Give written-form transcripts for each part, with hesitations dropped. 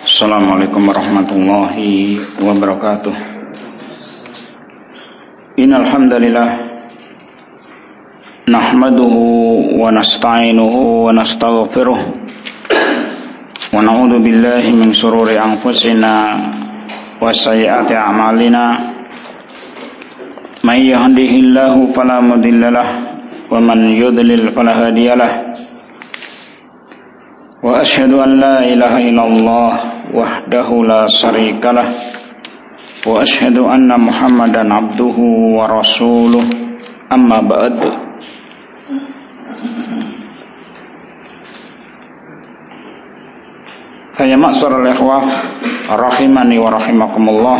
Assalamualaikum warahmatullahi wabarakatuh. Innal hamdalillah nahmaduhu wa nasta'inuhu wa nastaghfiruh wa na'udzu billahi min shururi anfusina wa sayyiati a'malina. May yahdihillahu fala mudhillalah wa man yudlil fala hadiyalah. Wa asyhadu an la ilaha illallah wahdahu la syarikalah wa asyhadu anna Muhammadan abduhu wa rasuluh, amma ba'd. Ya ma'syaral ikhwah rahimani wa rahimakumullah.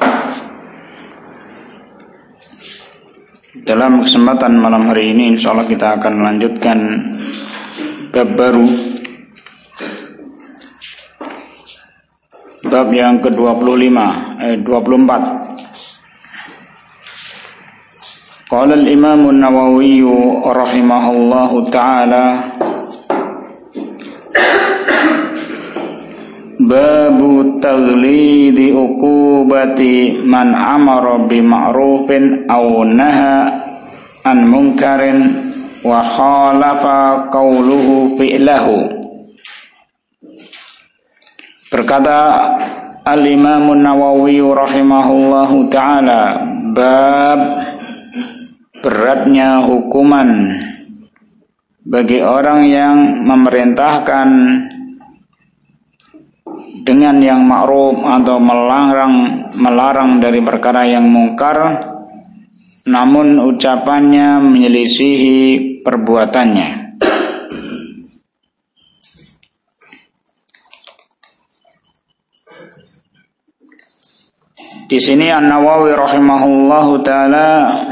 Dalam kesempatan malam hari ini insyaallah kita akan melanjutkan bab baru, bab yang ke-25 24. Qala al-Imam an-Nawawi rahimahullahu ta'ala, babu taghlidi uqubati man amara bi ma'rufin aw naha an munkarin wa khalafa qawluhu fi'lahu. Berkata Al-Imam An-Nawawi rahimahullahu ta'ala, bab beratnya hukuman bagi orang yang memerintahkan dengan yang ma'ruf atau melarang dari perkara yang mungkar, namun ucapannya menyelisihi perbuatannya. Di sini An-Nawawi rahimahullahu ta'ala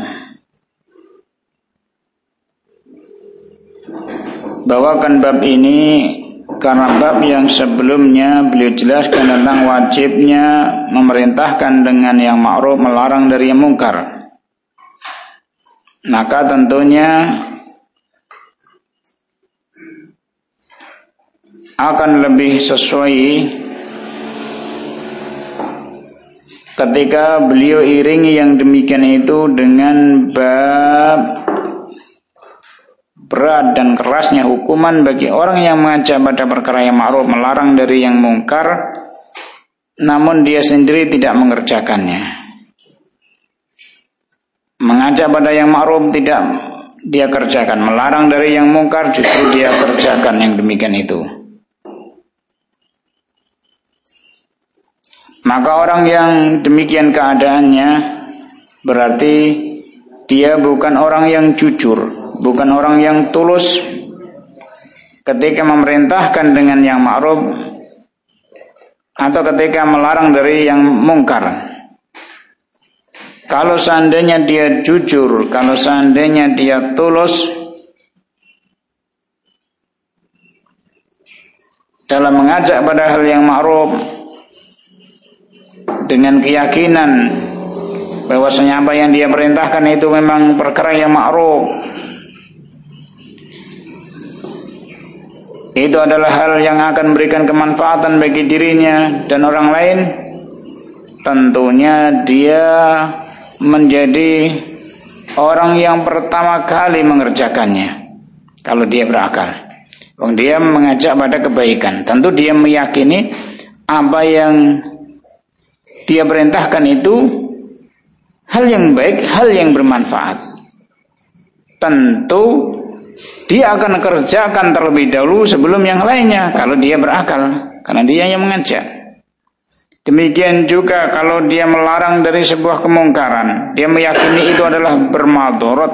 bawakan bab ini karena bab yang sebelumnya beliau jelaskan tentang wajibnya memerintahkan dengan yang ma'ruf, melarang dari yang mungkar. Maka tentunya akan lebih sesuai ketika beliau iringi yang demikian itu dengan bab berat dan kerasnya hukuman bagi orang yang mengajak pada perkara yang ma'ruf, melarang dari yang mungkar, namun dia sendiri tidak mengerjakannya. Mengajak pada yang ma'ruf tidak dia kerjakan, melarang dari yang mungkar justru dia kerjakan yang demikian itu. Maka orang yang demikian keadaannya berarti dia bukan orang yang jujur, bukan orang yang tulus ketika memerintahkan dengan yang ma'ruf atau ketika melarang dari yang mungkar. Kalau seandainya dia jujur, kalau seandainya dia tulus dalam mengajak pada hal yang ma'ruf dengan keyakinan bahwasanya apa yang dia perintahkan itu memang perkara yang ma'ruf, itu adalah hal yang akan memberikan kemanfaatan bagi dirinya dan orang lain, tentunya dia menjadi orang yang pertama kali mengerjakannya kalau dia berakal. Dia mengajak pada kebaikan, tentu dia meyakini apa yang dia perintahkan itu hal yang baik, hal yang bermanfaat. Tentu dia akan kerjakan terlebih dahulu sebelum yang lainnya kalau dia berakal, karena dia yang mengajak. Demikian juga kalau dia melarang dari sebuah kemungkaran, dia meyakini itu adalah bermadarat,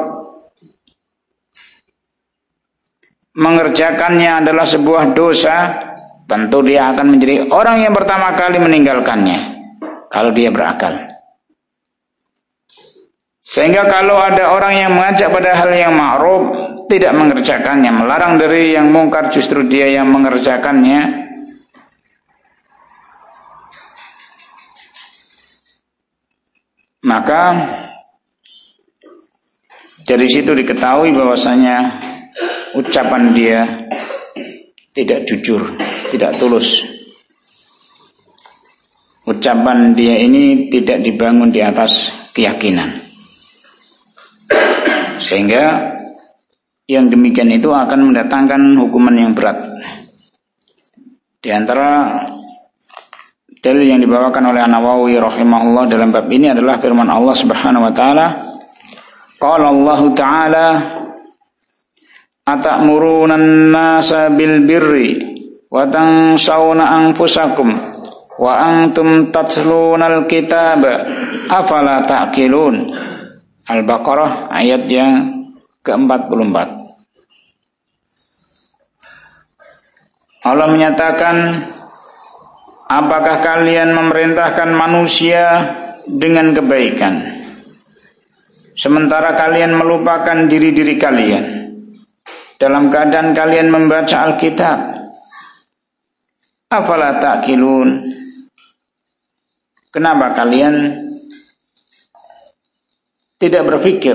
mengerjakannya adalah sebuah dosa, tentu dia akan menjadi orang yang pertama kali meninggalkannya kalau dia berakal. Sehingga kalau ada orang yang mengajak pada hal yang ma'ruf tidak mengerjakannya, melarang dari yang mungkar justru dia yang mengerjakannya, maka dari situ diketahui bahwasanya ucapan dia tidak jujur, tidak tulus. ucapan dia ini tidak dibangun di atas keyakinan. Sehingga yang demikian itu akan mendatangkan hukuman yang berat. Di antara dalil yang dibawakan oleh An-Nawawi rahimahullah dalam bab ini adalah firman Allah Subhanahu wa taala, qala Allah taala atamuruna an-nasa bil birri wa tansawna anfusakum wa antum tatlunal kitaba afala ta'qilun. Al-Baqarah ayat yang ke-44. Allah menyatakan, apakah kalian memerintahkan manusia dengan kebaikan sementara kalian melupakan diri-diri kalian dalam keadaan kalian membaca Alkitab? Afala ta'qilun. Kenapa kalian tidak berpikir?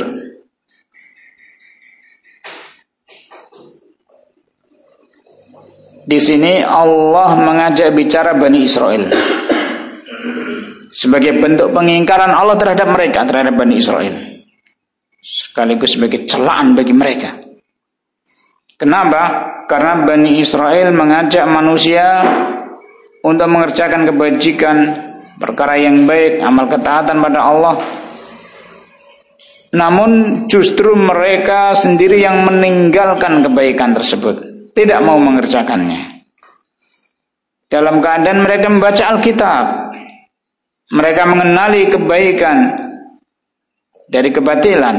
Di sini Allah mengajak bicara Bani Israel sebagai bentuk pengingkaran Allah terhadap mereka, terhadap Bani Israel, sekaligus sebagai celaan bagi mereka. Kenapa? Karena Bani Israel mengajak manusia untuk mengerjakan kebajikan, perkara yang baik, amal ketaatan pada Allah. Namun justru mereka sendiri yang meninggalkan kebaikan tersebut, tidak mau mengerjakannya. Dalam keadaan mereka membaca Alkitab, mereka mengenali kebaikan dari kebatilan.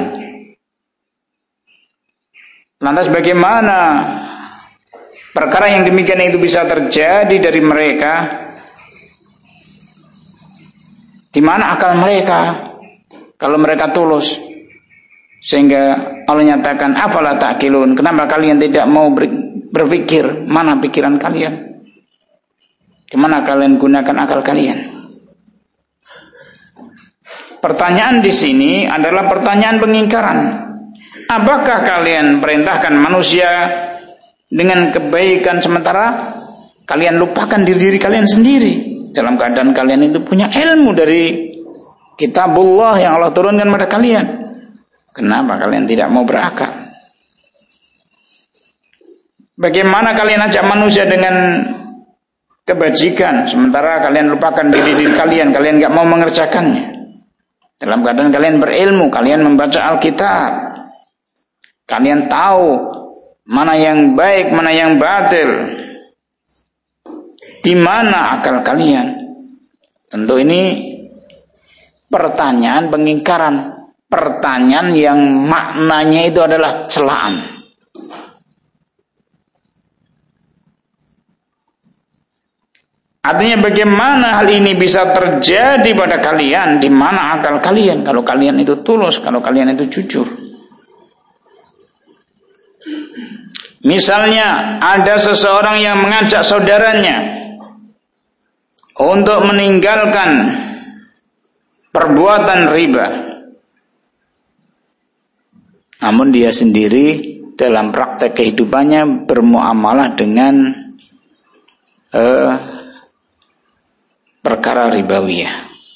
Lantas bagaimana perkara yang demikian itu bisa terjadi dari mereka? Di mana akal mereka kalau mereka tulus? Sehingga Allah nyatakan, afala ta'qilun. Kenapa kalian tidak mau berpikir? Mana pikiran kalian? Kemana kalian gunakan akal kalian? Pertanyaan di sini adalah pertanyaan pengingkaran. Apakah kalian perintahkan manusia dengan kebaikan sementara kalian lupakan diri kalian sendiri dalam keadaan kalian itu punya ilmu dari kitabullah yang Allah turunkan pada kalian? Kenapa kalian tidak mau berakal? Bagaimana kalian ajak manusia dengan kebajikan sementara kalian lupakan diri kalian, kalian gak mau mengerjakannya? Dalam keadaan kalian berilmu, kalian membaca Alkitab, kalian tahu mana yang baik, mana yang batil. Di mana akal kalian? Tentu ini pertanyaan pengingkaran, pertanyaan yang maknanya itu adalah celaan. Artinya bagaimana hal ini bisa terjadi pada kalian? Di mana akal kalian? Kalau kalian itu tulus, kalau kalian itu jujur. Misalnya ada seseorang yang mengajak saudaranya untuk meninggalkan perbuatan riba, namun dia sendiri dalam praktek kehidupannya bermuamalah dengan perkara ribawiyah,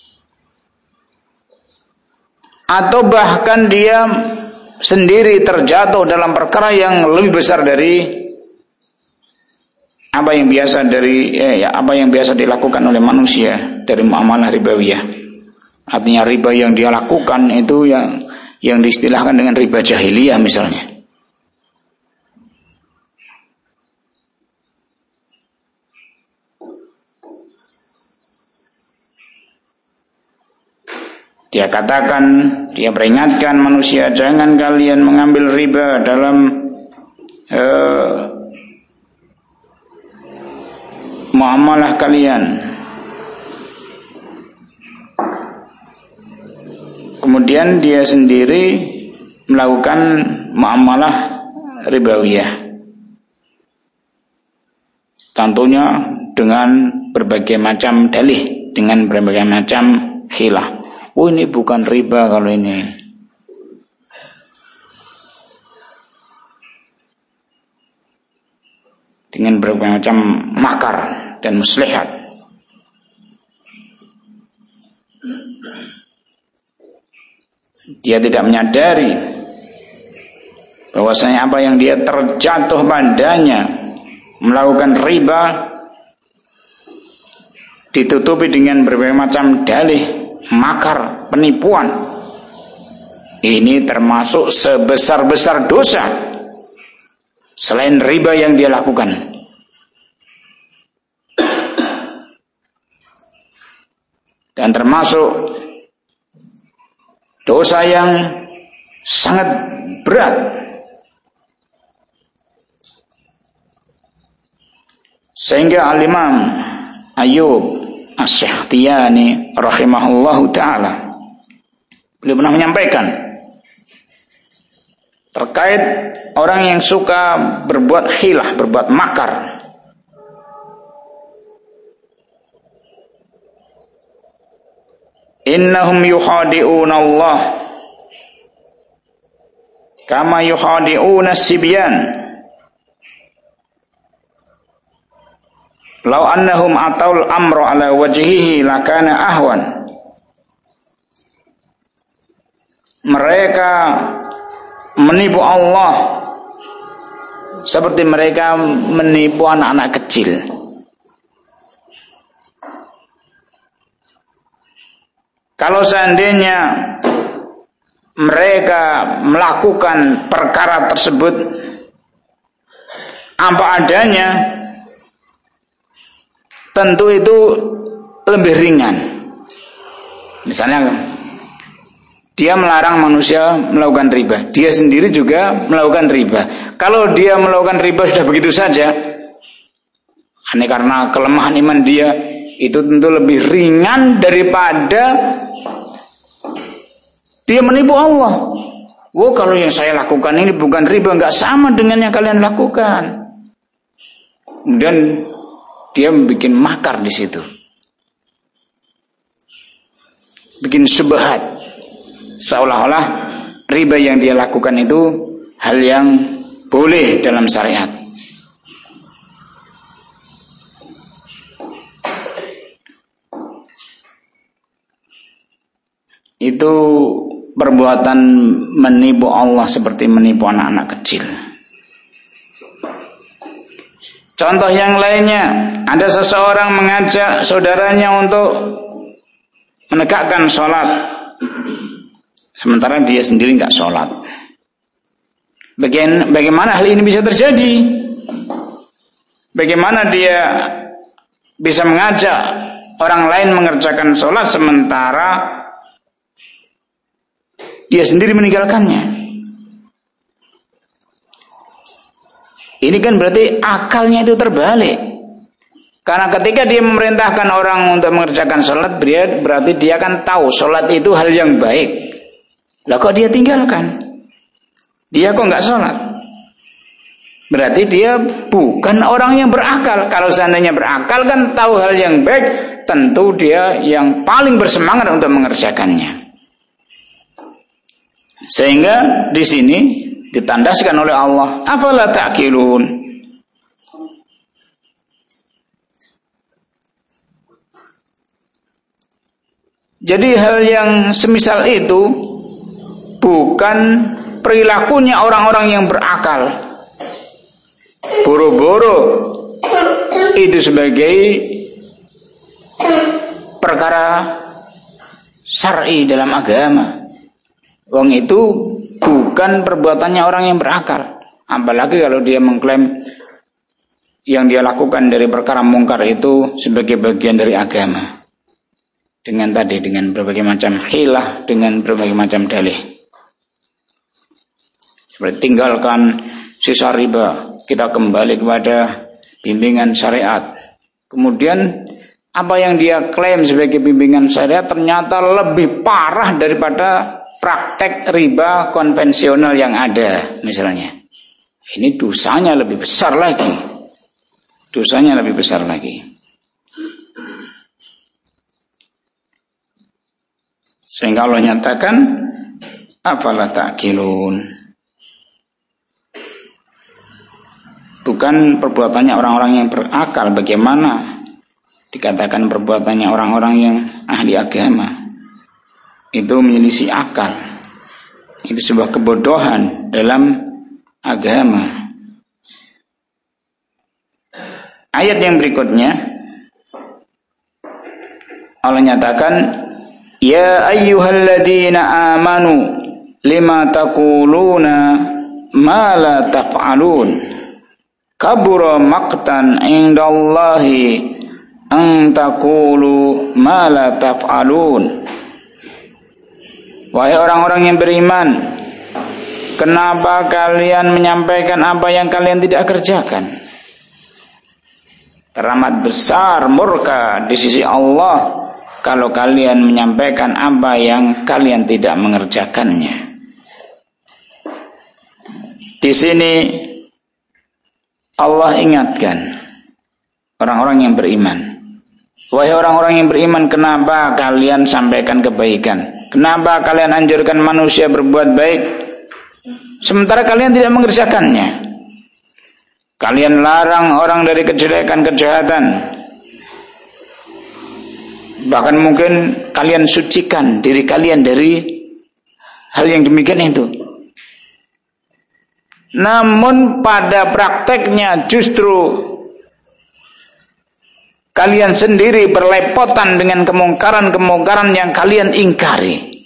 atau bahkan dia sendiri terjatuh dalam perkara yang lebih besar dari apa yang biasa dilakukan oleh manusia dari muamalah ribawiyah. Artinya riba yang dia lakukan itu yang diistilahkan dengan riba jahiliyah misalnya. Dia katakan, dia peringatkan manusia, jangan kalian mengambil riba dalam muamalah kalian. Kemudian dia sendiri melakukan muamalah ribawiyah, tentunya dengan berbagai macam dalih, dengan berbagai macam khilah. Oh, ini bukan riba kalau ini. Dengan berbagai macam makar dan muslihat. dia tidak menyadari bahwasanya apa yang dia terjatuh padanya melakukan riba ditutupi dengan berbagai macam dalih, makar, penipuan. Ini termasuk sebesar-besar dosa selain riba yang dia lakukan. Dan termasuk dosa yang sangat berat. Sehingga Al-Imam Ayyub As-Sikhtiyani rahimahullahu ta'ala, beliau pernah menyampaikan terkait orang yang suka berbuat hilah, berbuat makar. Innahum yukhadi'una Allah kama yukhadi'una sibyan. Lau annahum ataul amru ala wajhihi lakana ahwan. Mereka menipu Allah seperti mereka menipu anak-anak kecil. Kalau seandainya mereka melakukan perkara tersebut apa adanya, tentu itu lebih ringan. Misalnya dia melarang manusia melakukan riba, dia sendiri juga melakukan riba. Kalau dia melakukan riba sudah begitu saja, hanya karena kelemahan iman dia, itu tentu lebih ringan daripada dia menipu Allah. Wow, kalau yang saya lakukan ini bukan riba, nggak sama dengan yang kalian lakukan. Kemudian dia bikin makar di situ, bikin syubhat, seolah-olah riba yang dia lakukan itu hal yang boleh dalam syariat. Itu perbuatan menipu Allah seperti menipu anak-anak kecil. Contoh yang lainnya, ada seseorang mengajak saudaranya untuk menegakkan sholat, sementara dia sendiri nggak sholat. Bagaimana hal ini bisa terjadi? Bagaimana dia bisa mengajak orang lain mengerjakan sholat sementara dia sendiri meninggalkannya? Ini kan berarti akalnya itu terbalik. Karena ketika dia memerintahkan orang untuk mengerjakan sholat, berarti dia akan tahu sholat itu hal yang baik. Lah kok dia tinggalkan? Dia kok nggak sholat? Berarti dia bukan orang yang berakal. Kalau seandainya berakal kan tahu hal yang baik, tentu dia yang paling bersemangat untuk mengerjakannya. Sehingga di sini ditandaskan oleh Allah, afala ta'qilun. Jadi hal yang semisal itu bukan perilakunya orang-orang yang berakal. Boro-boro itu sebagai perkara syar'i dalam agama. Wong itu bukan perbuatannya orang yang berakal. Apalagi kalau dia mengklaim yang dia lakukan dari perkara mungkar itu sebagai bagian dari agama. Dengan berbagai macam hilah, dengan berbagai macam dalih. Seperti tinggalkan sisa riba, kita kembali kepada bimbingan syariat. Kemudian apa yang dia klaim sebagai bimbingan syariat ternyata lebih parah daripada praktek riba konvensional yang ada misalnya. Ini dosanya lebih besar lagi. Dosanya lebih besar lagi. Sehingga Allah nyatakan, afala ta'qilun. Bukan perbuatannya orang-orang yang berakal. Bagaimana dikatakan perbuatannya orang-orang yang ahli agama? Itu menyelisih akal. Itu sebuah kebodohan dalam agama. Ayat yang berikutnya Allah nyatakan, ya ayyuhalladzina amanu lima taquluna ma la taf'alun kabura maqtan indallahi an taqulu ma la taf'alun. Wahai orang-orang yang beriman, kenapa kalian menyampaikan apa yang kalian tidak kerjakan? Teramat besar murka di sisi Allah kalau kalian menyampaikan apa yang kalian tidak mengerjakannya. Di sini Allah ingatkan orang-orang yang beriman. Wahai orang-orang yang beriman, kenapa kalian sampaikan kebaikan? Kenapa kalian anjurkan manusia berbuat baik sementara kalian tidak mengerjakannya? Kalian larang orang dari kejelekan, kejahatan. Bahkan mungkin kalian sucikan diri kalian dari hal yang demikian itu. Namun pada prakteknya justru kalian sendiri berlepotan dengan kemungkaran-kemungkaran yang kalian ingkari.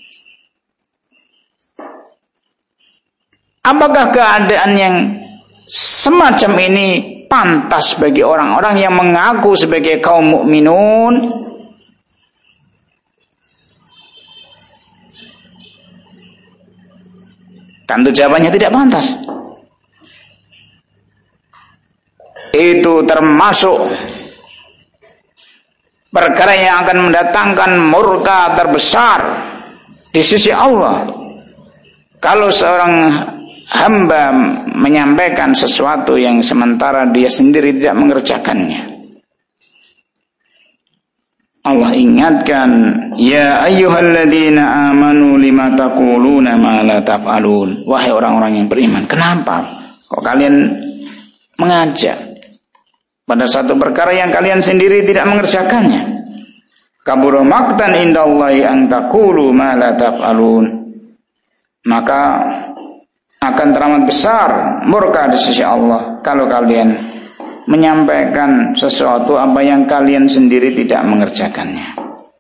Apakah keadaan yang semacam ini pantas bagi orang-orang yang mengaku sebagai kaum mukminun? Tentu jawabannya tidak pantas. Itu termasuk perkara yang akan mendatangkan murka terbesar di sisi Allah. Kalau seorang hamba menyampaikan sesuatu yang sementara dia sendiri tidak mengerjakannya. Allah ingatkan, ya ayyuhalladzina amanu lima taquluna ma la taf'alun. Wahai orang-orang yang beriman, kenapa kok kalian mengajak pada satu perkara yang kalian sendiri tidak mengerjakannya? Kabura maqtan indallahi an taqulu ma la taf'alun. Maka akan teramat besar murka di sisi Allah kalau kalian menyampaikan sesuatu apa yang kalian sendiri tidak mengerjakannya.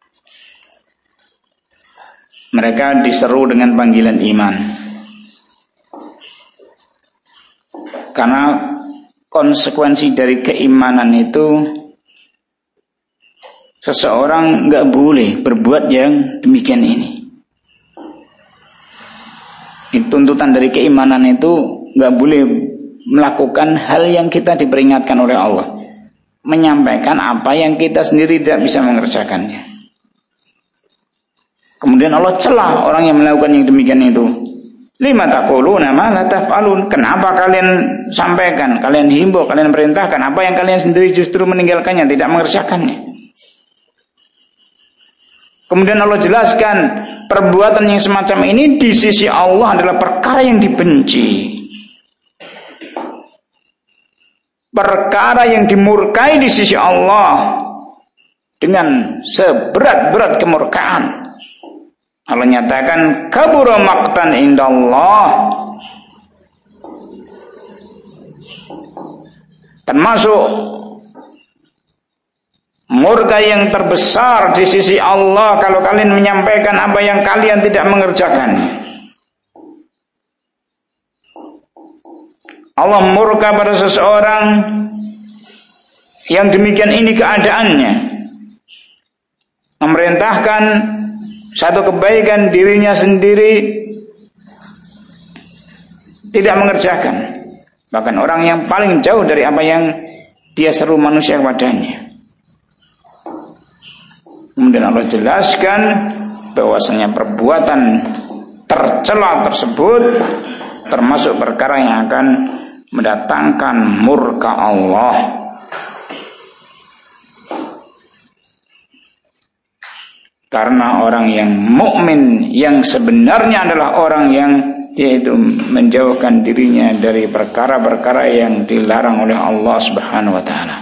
Mereka diseru dengan panggilan iman. Karena konsekuensi dari keimanan itu seseorang nggak boleh berbuat yang demikian ini. Tuntutan dari keimanan itu nggak boleh melakukan hal yang kita diperingatkan oleh Allah, menyampaikan apa yang kita sendiri tidak bisa mengerjakannya. Kemudian Allah celah orang yang melakukan yang demikian itu. Lima taquluna ma la taf'alun. Kenapa kalian sampaikan, kalian himbau, kalian perintahkan apa yang kalian sendiri justru meninggalkannya, tidak mengerjakannya? Kemudian Allah jelaskan perbuatan yang semacam ini di sisi Allah adalah perkara yang dibenci, perkara yang dimurkai di sisi Allah dengan seberat-berat kemurkaan. Allah nyatakan kabura maqtan indallah, termasuk murka yang terbesar di sisi Allah kalau kalian menyampaikan apa yang kalian tidak mengerjakan. Allah murka pada seseorang yang demikian ini keadaannya, memerintahkan satu kebaikan dirinya sendiri tidak mengerjakan, bahkan orang yang paling jauh dari apa yang dia seru manusia kepadanya. Kemudian Allah jelaskan bahwasanya perbuatan tercela tersebut termasuk perkara yang akan mendatangkan murka Allah. Karena orang yang mukmin yang sebenarnya adalah orang yang yaitu menjauhkan dirinya dari perkara-perkara yang dilarang oleh Allah Subhanahu wa taala.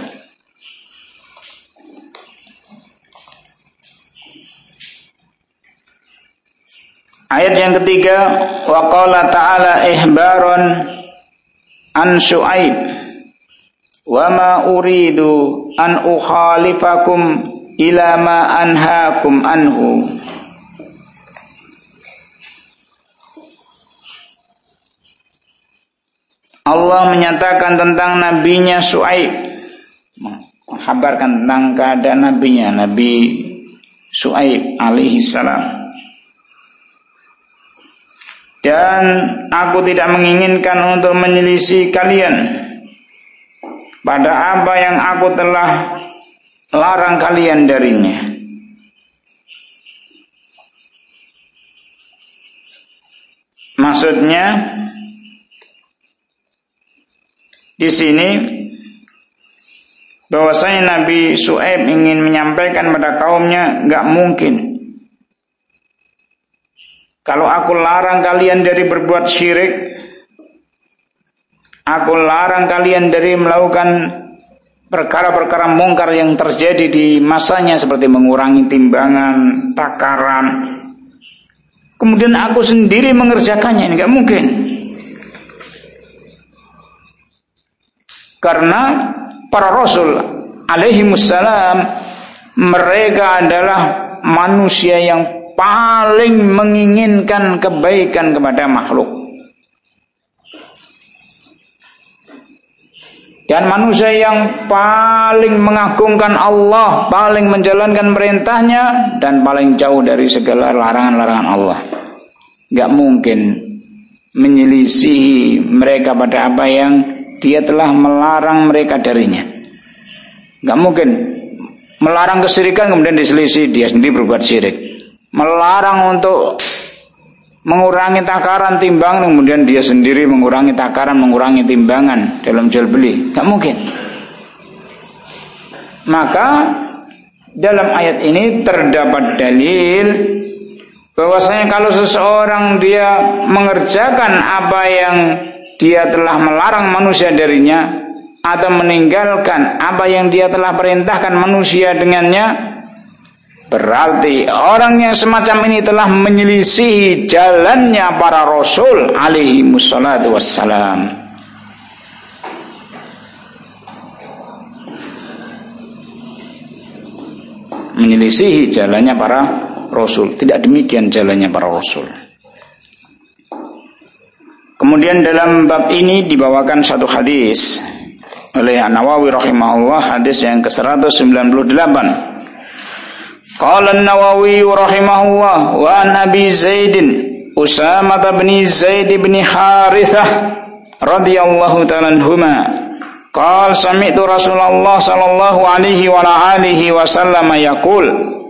Ayat yang ketiga, wa qala ta'ala ihbaron an Syu'aib wa ma uridu an ukhalifakum ila ma anhaakum anhu. Allah menyatakan tentang nabinya Syu'aib, menghabarkan tentang keadaan nabinya, Nabi Syu'aib alaihi salam. Dan aku tidak menginginkan untuk menyelisih kalian pada apa yang aku telah larang kalian darinya. Maksudnya di sini bahwasanya Nabi Syu'aib ingin menyampaikan pada kaumnya, enggak mungkin kalau aku larang kalian dari berbuat syirik, aku larang kalian dari melakukan perkara-perkara mungkar yang terjadi di masanya seperti mengurangi timbangan, takaran, kemudian aku sendiri mengerjakannya, ini enggak mungkin. Karena para rasul alaihimussalam mereka adalah manusia yang paling menginginkan kebaikan kepada makhluk. Dan manusia yang paling mengagungkan Allah, paling menjalankan perintahnya, dan paling jauh dari segala larangan-larangan Allah. Gak mungkin menyelisihi mereka pada apa yang Dia telah melarang mereka darinya. Gak mungkin melarang kesyirikan kemudian diselisih, dia sendiri berbuat syirik. Melarang untuk mengurangi takaran timbangan, kemudian dia sendiri mengurangi takaran, mengurangi timbangan dalam jual beli. Gak mungkin. Maka dalam ayat ini terdapat dalil bahwasanya kalau seseorang dia mengerjakan apa yang dia telah melarang manusia darinya, atau meninggalkan apa yang dia telah perintahkan manusia dengannya, berarti orang yang semacam ini telah menyelisihi jalannya para rasul alaihi wassalatu wassalam. Menyelisihi jalannya para rasul. Tidak demikian jalannya para rasul. Kemudian dalam bab ini dibawakan satu hadis oleh An-Nawawi rahimahullah, hadis yang ke-198. Qala An-Nawawi rahimahullah wa an Abi Zaid Usamah bin Zaid bin Harithah radhiyallahu ta'ala anhuma qala sami'tu Rasulullah sallallahu alaihi wa alihi wasallam yaqul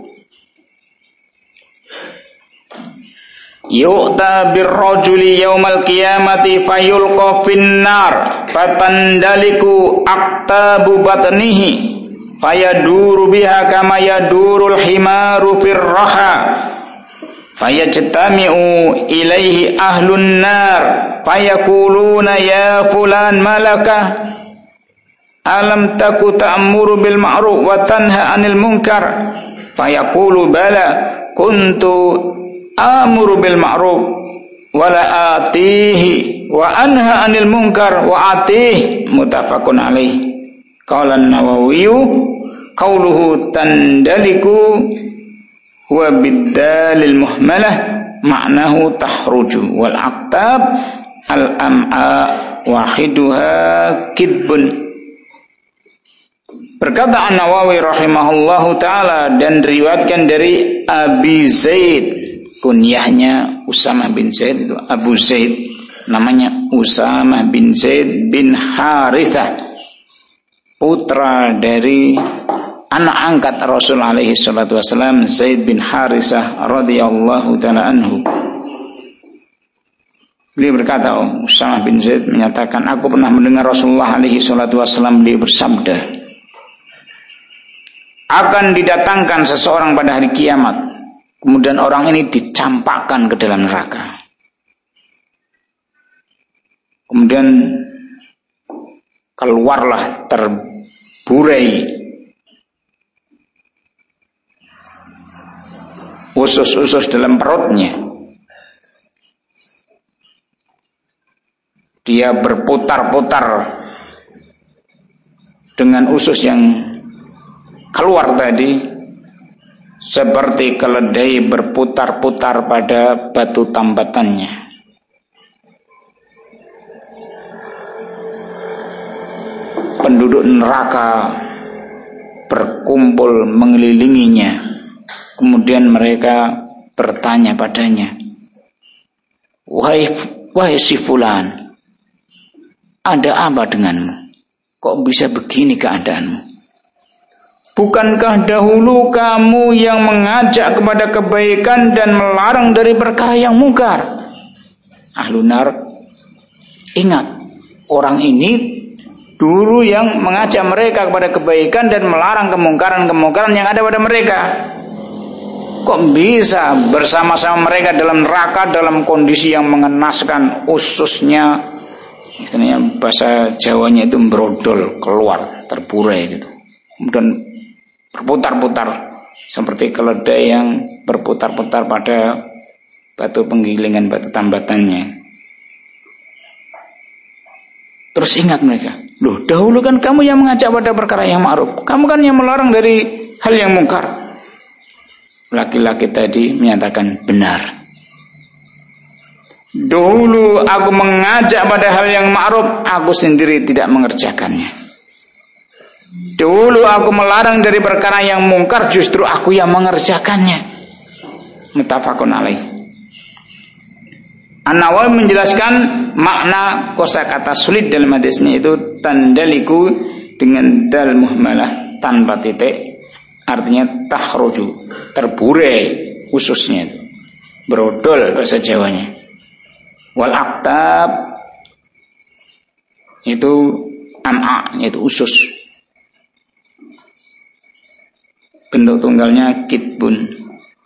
yu'ta birrajuli yaumal qiyamati fayulqa finnar fatandaliku aqtabu batnihi fayaduru biha kama yadurul himaru firraha fayajtami'u ilaihi ahlun nar fayakuluna ya fulan malaka alam taku ta'muru bil ma'ruf wa tanha 'anil munkar fayaqulu bala kuntu amuru bil ma'ruf wa la atihi wa anha 'anil munkar wa atih muttafaqun alaih. Qala an-Nawawi qauluhu tandaliku huwa biddalil muhmalah ma'nahu tahruju wal aqtab al am'a wahiduha kidbun. Berkata An-Nawawi rahimahullahu ta'ala, dan diriwayatkan dari Abi Zaid, kunyahnya Usamah bin Zaid, itu Abu Zaid, namanya Usamah bin Zaid bin Harithah, putra dari anak angkat Rasul alaihi salatu wasallam, Zaid bin Harithah radhiyallahu ta'ala anhu. Beliau berkata, Usamah bin Zaid menyatakan, aku pernah mendengar Rasulullah alaihi salatu wasallam beliau bersabda, akan didatangkan seseorang pada hari kiamat, kemudian orang ini dicampakkan ke dalam neraka. Kemudian keluarlah terburai usus-usus dalam perutnya. dia berputar-putar dengan usus yang keluar tadi, seperti keledai berputar-putar pada batu tambatannya. Penduduk neraka berkumpul mengelilinginya. Kemudian mereka bertanya padanya, Wahai si fulan, ada apa denganmu? Kok bisa begini keadaanmu? Bukankah dahulu kamu yang mengajak kepada kebaikan dan melarang dari perkara yang mungkar? Ahlun nar ingat, orang ini dulu yang mengajak mereka kepada kebaikan dan melarang kemungkaran-kemungkaran yang ada pada mereka. Kok bisa bersama-sama mereka dalam neraka dalam kondisi yang mengenaskan, ususnya, istilahnya bahasa Jawanya itu brodol, keluar, terburai gitu. Kemudian berputar-putar seperti keledai yang berputar-putar pada batu penggilingan, batu tambatannya. Terus ingat mereka, loh dahulu kan kamu yang mengajak pada perkara yang ma'ruf, kamu kan yang melarang dari hal yang mungkar. Laki-laki tadi menyatakan benar. Dahulu aku mengajak pada hal yang ma'ruf, aku sendiri tidak mengerjakannya. Dahulu aku melarang dari perkara yang mungkar, justru aku yang mengerjakannya. Muttafaqun alaih. An-Nawawi menjelaskan makna kosakata sulit dalam hadis ini itu tandaliku dengan dal muhmalah tanpa titik, artinya takhruju, terburai ususnya itu, brodol bahasa Jawanya. Wal aktab itu am'a, yaitu usus. Bentuk tunggalnya kitbun.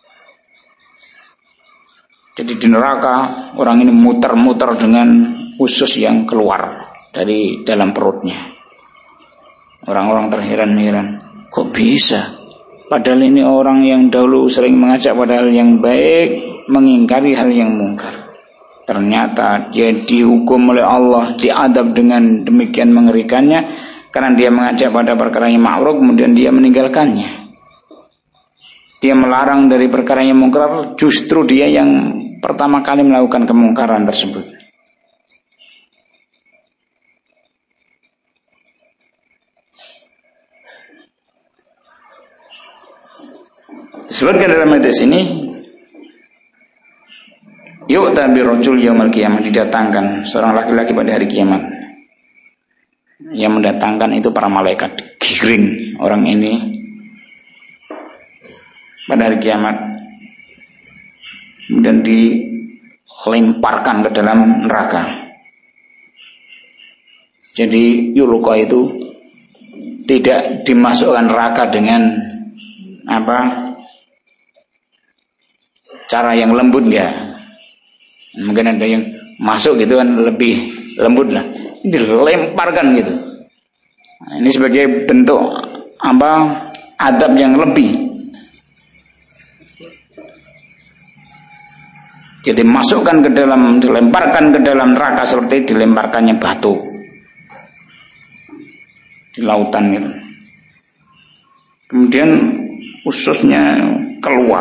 Jadi di neraka orang ini muter-muter dengan usus yang keluar dari dalam perutnya. Orang-orang terheran-heran, kok bisa? Padahal ini orang yang dahulu sering mengajak pada hal yang baik, mengingkari hal yang mungkar. Ternyata dia dihukum oleh Allah, diadab dengan demikian mengerikannya karena dia mengajak pada perkara yang ma'ruf, kemudian dia meninggalkannya. Dia melarang dari perkara yang mungkar, justru dia yang pertama kali melakukan kemungkaran tersebut. Disebutkan dalam hadis ini, yu'ta bi rajul yaumil qiyamah, didatangkan seorang laki-laki pada hari kiamat. Yang mendatangkan itu para malaikat, giring orang ini pada hari kiamat. Kemudian dilemparkan ke dalam neraka. Jadi yulqa itu tidak dimasukkan neraka dengan cara yang lembut, enggak. Mungkin ada yang masuk gitu kan lebih lembut lah. Ini dilemparkan gitu. Nah, ini sebagai bentuk adab yang lebih. Jadi dilemparkan ke dalam neraka seperti dilemparkannya batu di lautan gitu. Kemudian ususnya keluar.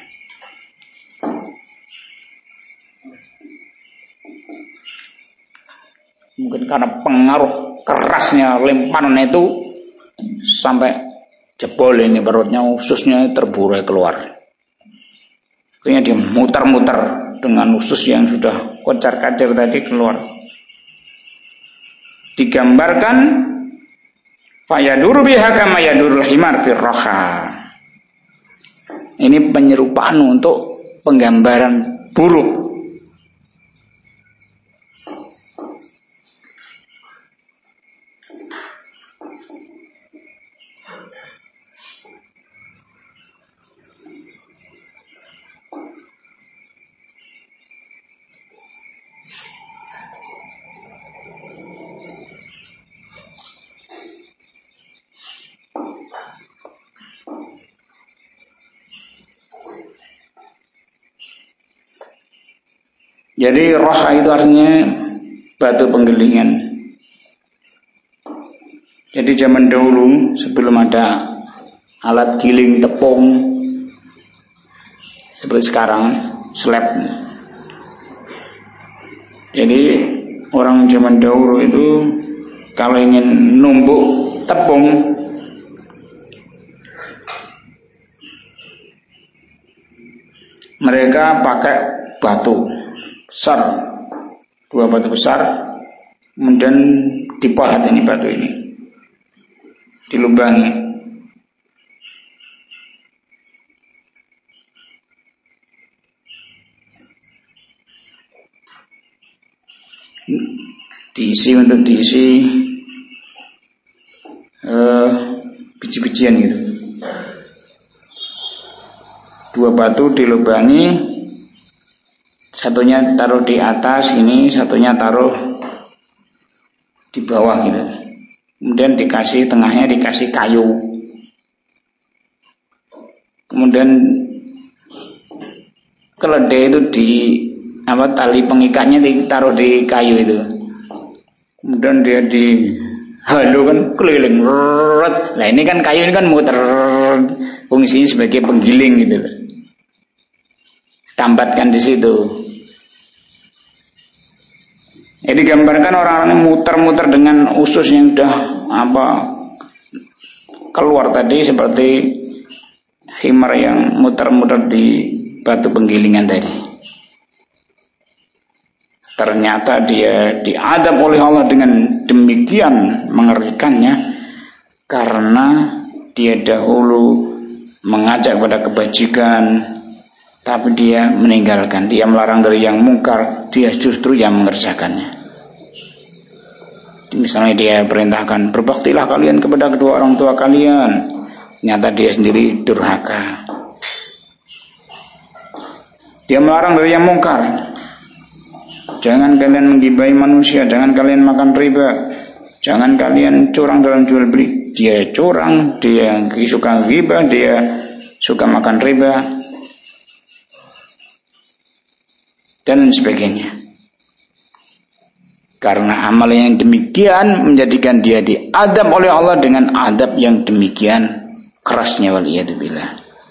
Mungkin karena pengaruh kerasnya lemparan itu sampai jebol ini perutnya, ususnya terburai keluar. Akhirnya dia muter-muter dengan usus yang sudah kocar-kacir tadi keluar. Digambarkan fayaduru biha kama yadurul himar firraha. Ini penyerupaan untuk penggambaran buruk. Jadi roha itu artinya batu penggilingan. Jadi zaman dahulu sebelum ada alat giling tepung seperti sekarang, slab. Jadi orang zaman dahulu itu kalau ingin numbuk tepung, mereka pakai batu besar, 2 batu besar, kemudian dipahat ini batu ini, dilubangi. Diisi biji-bijian gitu. 2 batu dilubangi, satunya taruh di atas ini, satunya taruh di bawah gitu. Kemudian tengahnya dikasih kayu. Kemudian keledai itu tali pengikatnya ditaruh di kayu itu. Kemudian dia halu kan keliling. Nah ini kan kayu ini kan muter, fungsinya sebagai penggiling gitu. Tambatkan di situ. Jadi digambarkan orang-orang muter-muter dengan usus yang sudah keluar tadi seperti himar yang muter-muter di batu penggilingan tadi. Ternyata dia diadab oleh Allah dengan demikian mengerikannya karena dia dahulu mengajak pada kebajikan, tapi dia meninggalkan, dia melarang dari yang mungkar, dia justru yang mengerjakannya. Misalnya dia perintahkan, berbaktilah kalian kepada kedua orang tua kalian, ternyata dia sendiri durhaka. Dia melarang dari yang mungkar, jangan kalian menggibahi manusia, jangan kalian makan riba, jangan kalian curang dalam jual beli. Dia curang, dia suka ghibah, dia suka makan riba, dan sebagainya. Karena amal yang demikian menjadikan dia diadab oleh Allah dengan adab yang demikian kerasnya, waliyadzubillah.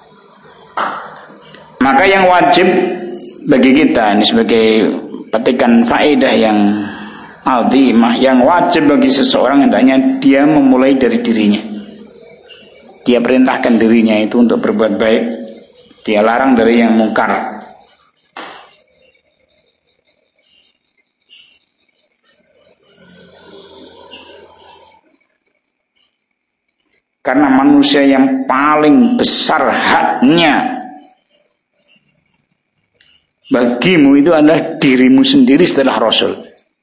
Maka yang wajib bagi kita, ini sebagai petikan faedah yang azimah, yang wajib bagi seseorang hendaknya dia memulai dari dirinya. Dia perintahkan dirinya itu untuk berbuat baik, dia larang dari yang mungkar. Karena manusia yang paling besar haknya bagimu itu adalah dirimu sendiri setelah Rasul.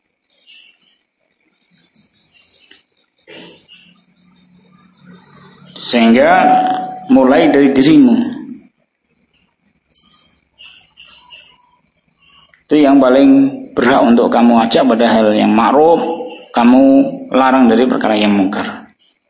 Sehingga mulai dari dirimu. Itu yang paling berhak untuk kamu ajak pada hal yang ma'ruf, kamu larang dari perkara yang mungkar.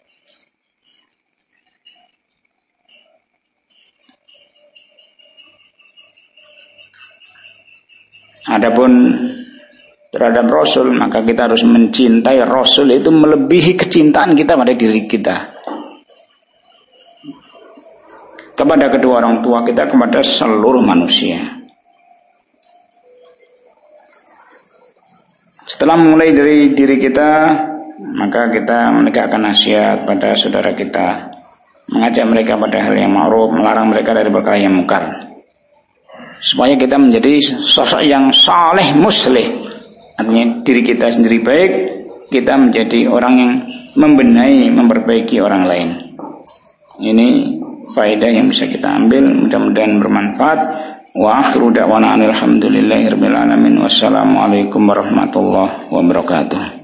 Adapun terhadap Rasul, maka kita harus mencintai Rasul itu melebihi kecintaan kita pada diri kita, kepada kedua orang tua kita, kepada seluruh manusia. Setelah mulai dari diri kita, maka kita menegakkan nasihat pada saudara kita, mengajak mereka pada hal yang ma'ruf, melarang mereka dari perkara yang mungkar, supaya kita menjadi sosok yang saleh muslih. Artinya diri kita sendiri baik, kita menjadi orang yang membenahi, memperbaiki orang lain. Ini faedah yang bisa kita ambil, mudah-mudahan bermanfaat. Wa akhiru da'wana alhamdulillahirabbil alamin. Wassalamualaikum warahmatullahi wabarakatuh.